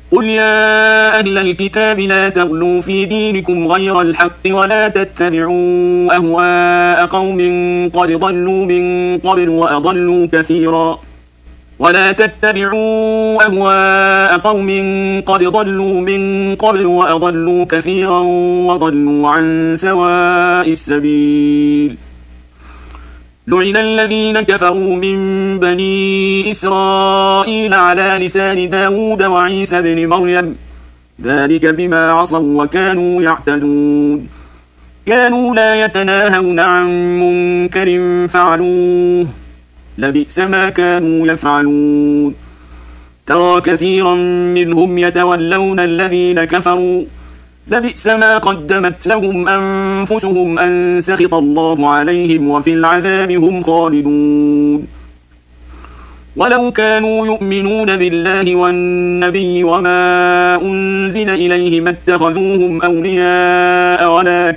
قل يا أهل الكتاب لا تغلوا في دينكم غير الحق ولا تتبعوا أهواء قوم قد ضلوا من قبل وأضلوا كثيرا وضلوا عن سواء السبيل. لعن الذين كفروا من بني إسرائيل على لسان داود وعيسى بن مريم ذلك بما عصوا وكانوا يعتدون. كانوا لا يتناهون عن منكر فعلوه لبئس ما كانوا يفعلون. ترى كثيرا منهم يتولون الذين كفروا لبئس ما قدمت لهم أنفسهم أن سخط الله عليهم وفي العذاب هم خالدون. ولو كانوا يؤمنون بالله والنبي وما أنزل إليه ما اتخذوهم أولياء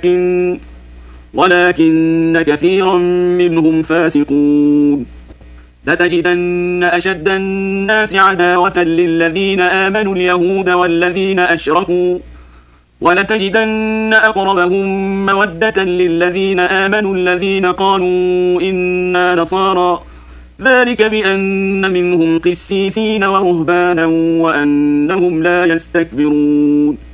ولكن كثيرا منهم فاسقون. لتجدن أشد الناس عداوة للذين آمنوا اليهود والذين أشركوا ولتجدن أقربهم مودة للذين آمنوا الذين قالوا إنا نصارى ذلك بأن منهم قسيسين ورهبانا وأنهم لا يستكبرون.